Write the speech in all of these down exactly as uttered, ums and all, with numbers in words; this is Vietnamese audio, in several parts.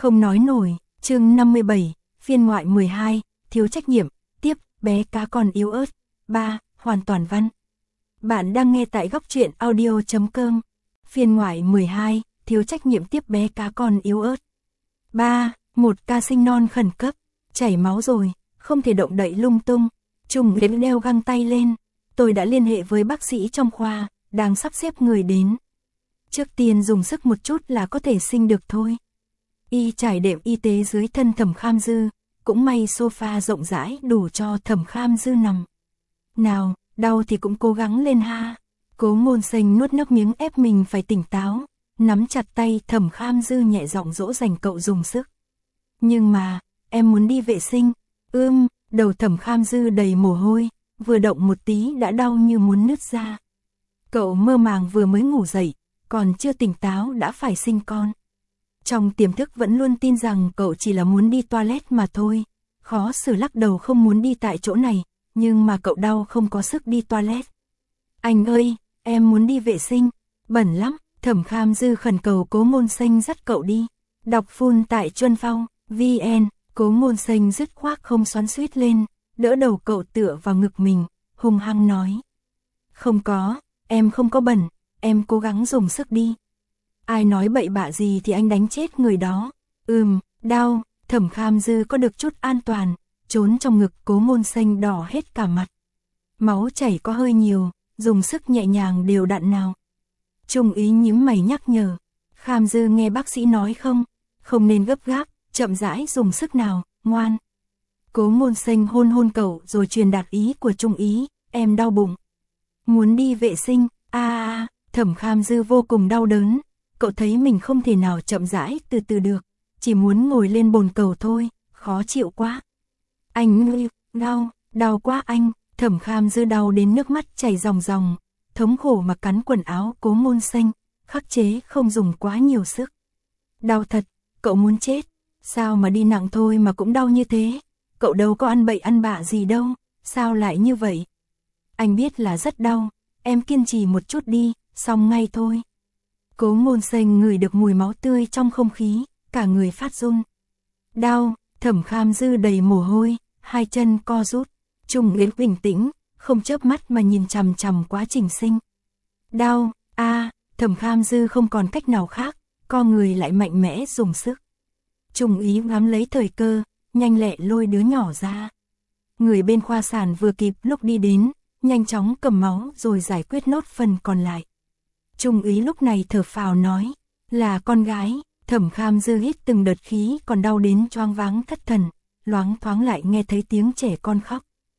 Không nói nổi, chương năm mươi bảy, phiên ngoại mười hai, thiếu trách nhiệm, tiếp, bé cá con yếu ớt, ba, hoàn toàn văn. Bạn đang nghe tại góc truyện audio.com, phiên ngoại mười hai, thiếu trách nhiệm tiếp bé cá con yếu ớt. ba, một ca sinh non khẩn cấp, chảy máu rồi, không thể động đậy lung tung, Trung Yến đeo găng tay lên, tôi đã liên hệ với bác sĩ trong khoa, đang sắp xếp người đến. Trước tiên dùng sức một chút là có thể sinh được thôi. Y trải đệm y tế dưới thân Thẩm Kham Dư, cũng may sofa rộng rãi đủ cho Thẩm Kham Dư nằm. Nào, đau thì cũng cố gắng lên ha. Cố Ngôn Sinh nuốt nước miếng ép mình phải tỉnh táo, nắm chặt tay Thẩm Kham Dư nhẹ giọng dỗ dành cậu dùng sức. Nhưng mà, em muốn đi vệ sinh. Ưm, đầu Thẩm Kham Dư đầy mồ hôi, vừa động một tí đã đau như muốn nứt ra. Cậu mơ màng vừa mới ngủ dậy, còn chưa tỉnh táo đã phải sinh con. Trong tiềm thức vẫn luôn tin rằng cậu chỉ là muốn đi toilet mà thôi, khó xử lắc đầu không muốn đi tại chỗ này, nhưng mà cậu đau không có sức đi toilet. Anh ơi, em muốn đi vệ sinh, bẩn lắm, Thẩm Kham Dư khẩn cầu Cố Ngôn Sinh dắt cậu đi. Đọc full tại Chuân Phong, vn, Cố Ngôn Sinh dứt khoát không xoắn xuýt lên, đỡ đầu cậu tựa vào ngực mình, hung hăng nói. Không có, em không có bẩn, em cố gắng dùng sức đi. Ai nói bậy bạ gì thì anh đánh chết người đó. Ừm, đau, Thẩm Kham Dư có được chút an toàn, trốn trong ngực Cố Ngôn Sinh đỏ hết cả mặt. Máu chảy có hơi nhiều, dùng sức nhẹ nhàng đều đặn nào. Trung Ý nhíu mày nhắc nhở. Kham Dư nghe bác sĩ nói không? Không nên gấp gáp, chậm rãi dùng sức nào, ngoan. Cố Ngôn Sinh hôn hôn cậu rồi truyền đạt ý của Trung Ý, em đau bụng. Muốn đi vệ sinh, a a, Thẩm Kham Dư vô cùng đau đớn. Cậu thấy mình không thể nào chậm rãi từ từ được, chỉ muốn ngồi lên bồn cầu thôi, khó chịu quá. Anh ơi, đau, đau quá anh, Thẩm Kham Dư đau đến nước mắt chảy ròng ròng, thống khổ mà cắn quần áo Cố Ngôn Sinh, khắc chế không dùng quá nhiều sức. Đau thật, cậu muốn chết, sao mà đi nặng thôi mà cũng đau như thế, cậu đâu có ăn bậy ăn bạ gì đâu, sao lại như vậy? Anh biết là rất đau, em kiên trì một chút đi, xong ngay thôi. Cố Ngôn Sinh ngửi được mùi máu tươi trong không khí, cả người phát run. Đau, Thẩm Kham Dư đầy mồ hôi, hai chân co rút. Trung Yến bình tĩnh, không chớp mắt mà nhìn chằm chằm quá trình sinh. Đau, a, Thẩm Kham Dư không còn cách nào khác, co người lại mạnh mẽ dùng sức. Trung Ý ngắm lấy thời cơ, nhanh lẹ lôi đứa nhỏ ra. Người bên khoa sản vừa kịp lúc đi đến, nhanh chóng cầm máu rồi giải quyết nốt phần còn lại. Trung Ý lúc này thở phào nói, là con gái. Thẩm Kham Dư hít từng đợt khí còn đau đến choáng váng thất thần, loáng thoáng lại nghe thấy tiếng trẻ con khóc.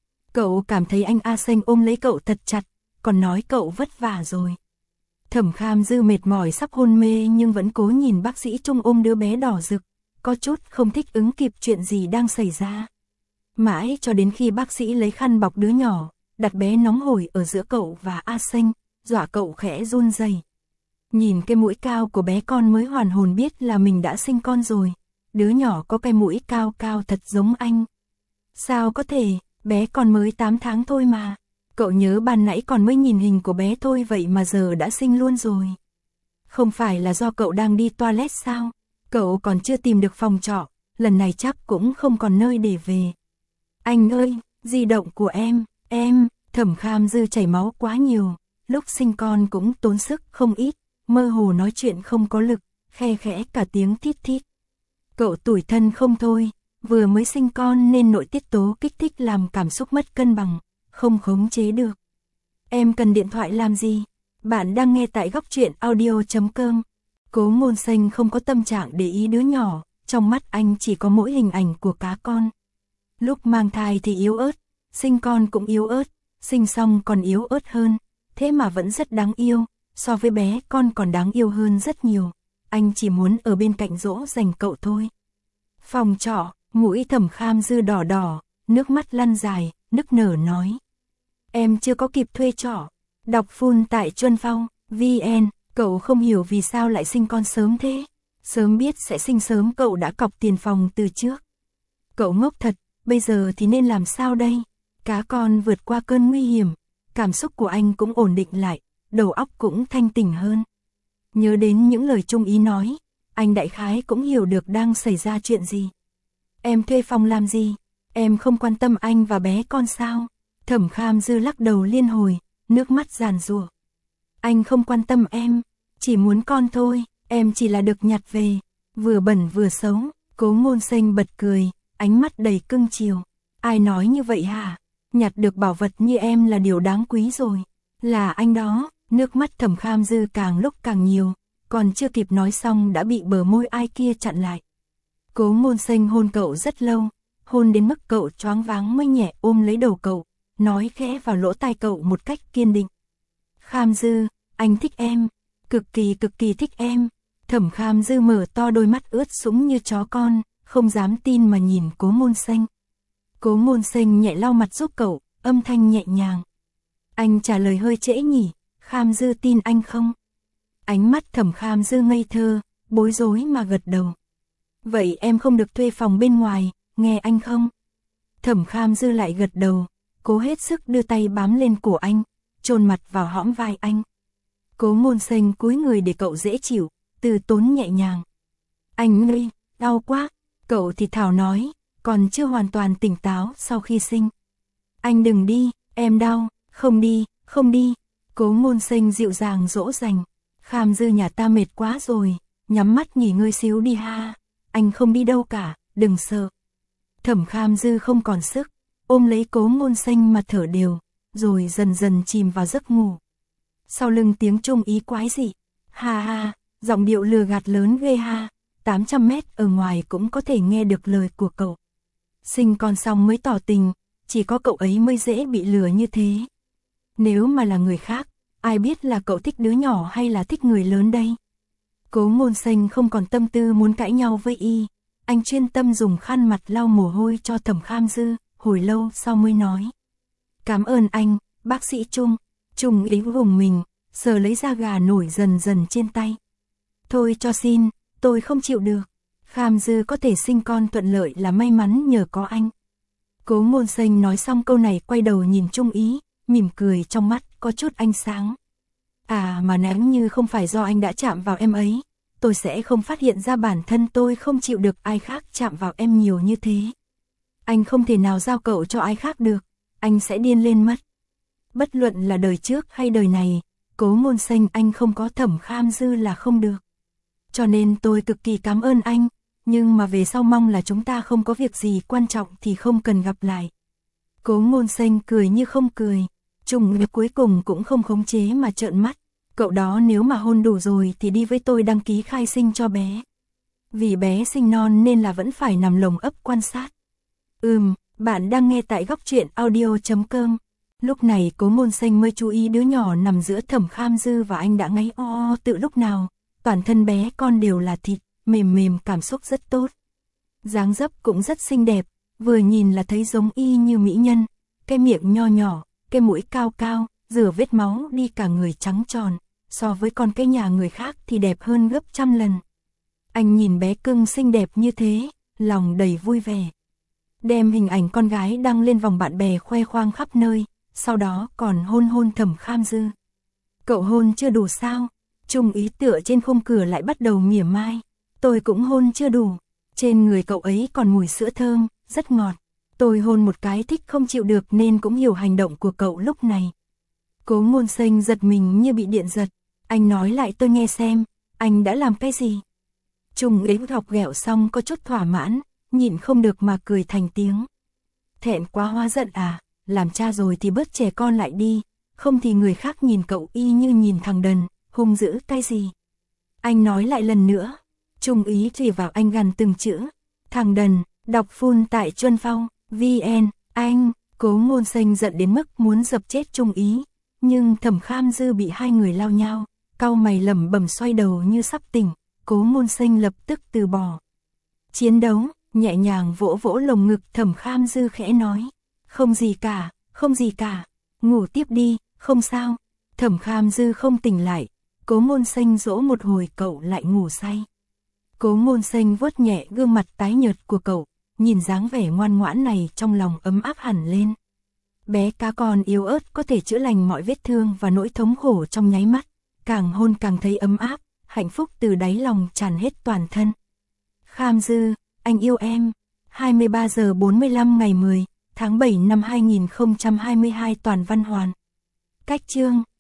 Cậu cảm thấy anh A Sinh ôm lấy cậu thật chặt, còn nói cậu vất vả rồi. Thẩm Kham Dư mệt mỏi sắp hôn mê nhưng vẫn cố nhìn bác sĩ Trung ôm đứa bé đỏ rực, có chút không thích ứng kịp chuyện gì đang xảy ra. Mãi cho đến khi bác sĩ lấy khăn bọc đứa nhỏ, đặt bé nóng hổi ở giữa cậu và A Sinh, dọa cậu khẽ run rẩy. Nhìn cái mũi cao của bé con mới hoàn hồn biết là mình đã sinh con rồi. Đứa nhỏ có cái mũi cao cao thật giống anh. Sao có thể, bé còn mới tám tháng thôi mà. Cậu nhớ ban nãy còn mới nhìn hình của bé thôi vậy mà giờ đã sinh luôn rồi. Không phải là do cậu đang đi toilet sao? Cậu còn chưa tìm được phòng trọ, lần này chắc cũng không còn nơi để về. Anh ơi, di động của em, em, Thẩm Kham Dư chảy máu quá nhiều, lúc sinh con cũng tốn sức không ít, mơ hồ nói chuyện không có lực, khe khẽ cả tiếng thít thít. Cậu tủi thân không thôi, vừa mới sinh con nên nội tiết tố kích thích làm cảm xúc mất cân bằng, không khống chế được. Em cần điện thoại làm gì? Bạn đang nghe tại góc truyện audio.com. Cố Ngôn Sinh không có tâm trạng để ý đứa nhỏ, trong mắt anh chỉ có mỗi hình ảnh của cá con. Lúc mang thai thì yếu ớt, sinh con cũng yếu ớt, sinh xong còn yếu ớt hơn, thế mà vẫn rất đáng yêu, so với bé con còn đáng yêu hơn rất nhiều. Anh chỉ muốn ở bên cạnh dỗ dành cậu thôi. Phòng trọ, mũi Thẩm Kham Dư đỏ đỏ, nước mắt lăn dài, nức nở nói. Em chưa có kịp thuê trọ. Đọc full tại Chuân Phong, vn, cậu không hiểu vì sao lại sinh con sớm thế. Sớm biết sẽ sinh sớm cậu đã cọc tiền phòng từ trước. Cậu ngốc thật, bây giờ thì nên làm sao đây? Cá con vượt qua cơn nguy hiểm, cảm xúc của anh cũng ổn định lại, đầu óc cũng thanh tỉnh hơn. Nhớ đến những lời Trung Ý nói, anh đại khái cũng hiểu được đang xảy ra chuyện gì. Em thuê phòng làm gì? Em không quan tâm anh và bé con sao? Thẩm Kham Dư lắc đầu liên hồi, nước mắt giàn giụa. Anh không quan tâm em, chỉ muốn con thôi, em chỉ là được nhặt về, vừa bẩn vừa xấu. Cố Ngôn Sinh bật cười, ánh mắt đầy cưng chiều. Ai nói như vậy hả? Nhặt được bảo vật như em là điều đáng quý rồi. Là anh đó. Nước mắt Thẩm Kham Dư càng lúc càng nhiều, còn chưa kịp nói xong đã bị bờ môi ai kia chặn lại. Cố Ngôn Sinh hôn cậu rất lâu, hôn đến mức cậu choáng váng mới nhẹ ôm lấy đầu cậu, nói khẽ vào lỗ tai cậu một cách kiên định. Kham Dư, anh thích em, cực kỳ cực kỳ thích em. Thẩm Kham Dư mở to đôi mắt ướt sũng như chó con, không dám tin mà nhìn Cố Ngôn Sinh. Cố Ngôn Sinh nhẹ lau mặt giúp cậu, âm thanh nhẹ nhàng. Anh trả lời hơi trễ nhỉ, Kham Dư tin anh không? Ánh mắt Thẩm Kham Dư ngây thơ, bối rối mà gật đầu. Vậy em không được thuê phòng bên ngoài, nghe anh không? Thẩm Kham Dư lại gật đầu, cố hết sức đưa tay bám lên cổ anh, chôn mặt vào hõm vai anh. Cố Ngôn Sinh cúi người để cậu dễ chịu, từ tốn nhẹ nhàng. Anh ơi, đau quá, cậu thì thào nói, còn chưa hoàn toàn tỉnh táo sau khi sinh. Anh đừng đi, em đau, không đi, không đi. Cố Ngôn Sinh dịu dàng dỗ dành. Kham Dư nhà ta mệt quá rồi, nhắm mắt nghỉ ngơi xíu đi ha. Anh không đi đâu cả, đừng sợ. Thẩm Kham Dư không còn sức, ôm lấy Cố Ngôn Sinh mà thở đều, rồi dần dần chìm vào giấc ngủ. Sau lưng tiếng Trung Ý quái dị, ha ha, giọng điệu lừa gạt lớn ghê ha, tám trăm mét ở ngoài cũng có thể nghe được lời của cậu. Sinh con xong mới tỏ tình, chỉ có cậu ấy mới dễ bị lừa như thế. Nếu mà là người khác, ai biết là cậu thích đứa nhỏ hay là thích người lớn đây? Cố Ngôn Sinh không còn tâm tư muốn cãi nhau với y, anh chuyên tâm dùng khăn mặt lau mồ hôi cho Thẩm Kham Dư, hồi lâu sau mới nói. Cảm ơn anh, bác sĩ Trung. Trung Ý vùng mình, sờ lấy da gà nổi dần dần trên tay. Thôi cho xin, tôi không chịu được. Kham Dư có thể sinh con thuận lợi là may mắn nhờ có anh. Cố Ngôn Sinh nói xong câu này quay đầu nhìn Trung Ý, mỉm cười trong mắt có chút ánh sáng. À mà nếu như không phải do anh đã chạm vào em ấy, tôi sẽ không phát hiện ra bản thân tôi không chịu được ai khác chạm vào em nhiều như thế. Anh không thể nào giao cậu cho ai khác được, anh sẽ điên lên mất. Bất luận là đời trước hay đời này, Cố Ngôn Sinh anh không có Thẩm Kham Dư là không được. Cho nên tôi cực kỳ cảm ơn anh, nhưng mà về sau mong là chúng ta không có việc gì quan trọng thì không cần gặp lại. Cố Ngôn Sinh cười như không cười, Trung Ý cuối cùng cũng không khống chế mà trợn mắt. Cậu đó nếu mà hôn đủ rồi thì đi với tôi đăng ký khai sinh cho bé. Vì bé sinh non nên là vẫn phải nằm lồng ấp quan sát. Ừm, bạn đang nghe tại góc truyện audio chấm com. Lúc này Cố Ngôn Sinh mới chú ý đứa nhỏ nằm giữa Thẩm Kham Dư và anh đã ngáy o o tự lúc nào. Toàn thân bé con đều là thịt, mềm mềm, cảm xúc rất tốt. Dáng dấp cũng rất xinh đẹp, vừa nhìn là thấy giống y như mỹ nhân. Cái miệng nho nhỏ, cái mũi cao cao, rửa vết máu đi cả người trắng tròn. So với con cái nhà người khác thì đẹp hơn gấp trăm lần. Anh nhìn bé cưng xinh đẹp như thế, lòng đầy vui vẻ. Đem hình ảnh con gái đăng lên vòng bạn bè khoe khoang khắp nơi, sau đó còn hôn hôn Thẩm Kham Dư. Cậu hôn chưa đủ sao? Trung Ý tựa trên khung cửa lại bắt đầu mỉa mai. Tôi cũng hôn chưa đủ. Trên người cậu ấy còn mùi sữa thơm, rất ngọt. Tôi hôn một cái thích không chịu được nên cũng hiểu hành động của cậu lúc này. Cố Ngôn Sinh giật mình như bị điện giật. Anh nói lại tôi nghe xem, anh đã làm cái gì? Trung Ý học ghẹo xong có chút thỏa mãn, nhịn không được mà cười thành tiếng. Thẹn quá hóa giận à, làm cha rồi thì bớt trẻ con lại đi, không thì người khác nhìn cậu y như nhìn thằng đần, hung dữ cái gì? Anh nói lại lần nữa. Trung Ý chỉ vào anh gằn từng chữ. Thằng đần, đọc full tại Chuân Phong, vê en, anh. Cố Ngôn Sinh giận đến mức muốn dập chết Trung Ý, nhưng Thẩm Kham Dư bị hai người lao nhau, cau mày lẩm bẩm xoay đầu như sắp tỉnh. Cố Ngôn Sinh lập tức từ bỏ chiến đấu, nhẹ nhàng vỗ vỗ lồng ngực Thẩm Kham Dư khẽ nói. Không gì cả, không gì cả, ngủ tiếp đi, không sao. Thẩm Kham Dư không tỉnh lại, Cố Ngôn Sinh dỗ một hồi cậu lại ngủ say. Cố Ngôn Sinh vuốt nhẹ gương mặt tái nhợt của cậu, nhìn dáng vẻ ngoan ngoãn này trong lòng ấm áp hẳn lên. Bé cá con yếu ớt có thể chữa lành mọi vết thương và nỗi thống khổ trong nháy mắt, càng hôn càng thấy ấm áp, hạnh phúc từ đáy lòng tràn hết toàn thân. Kham Dư, anh yêu em. hai mươi ba giờ bốn mươi lăm ngày mười tháng bảy năm hai nghìn không trăm hai mươi hai. Toàn văn hoàn. Cách chương.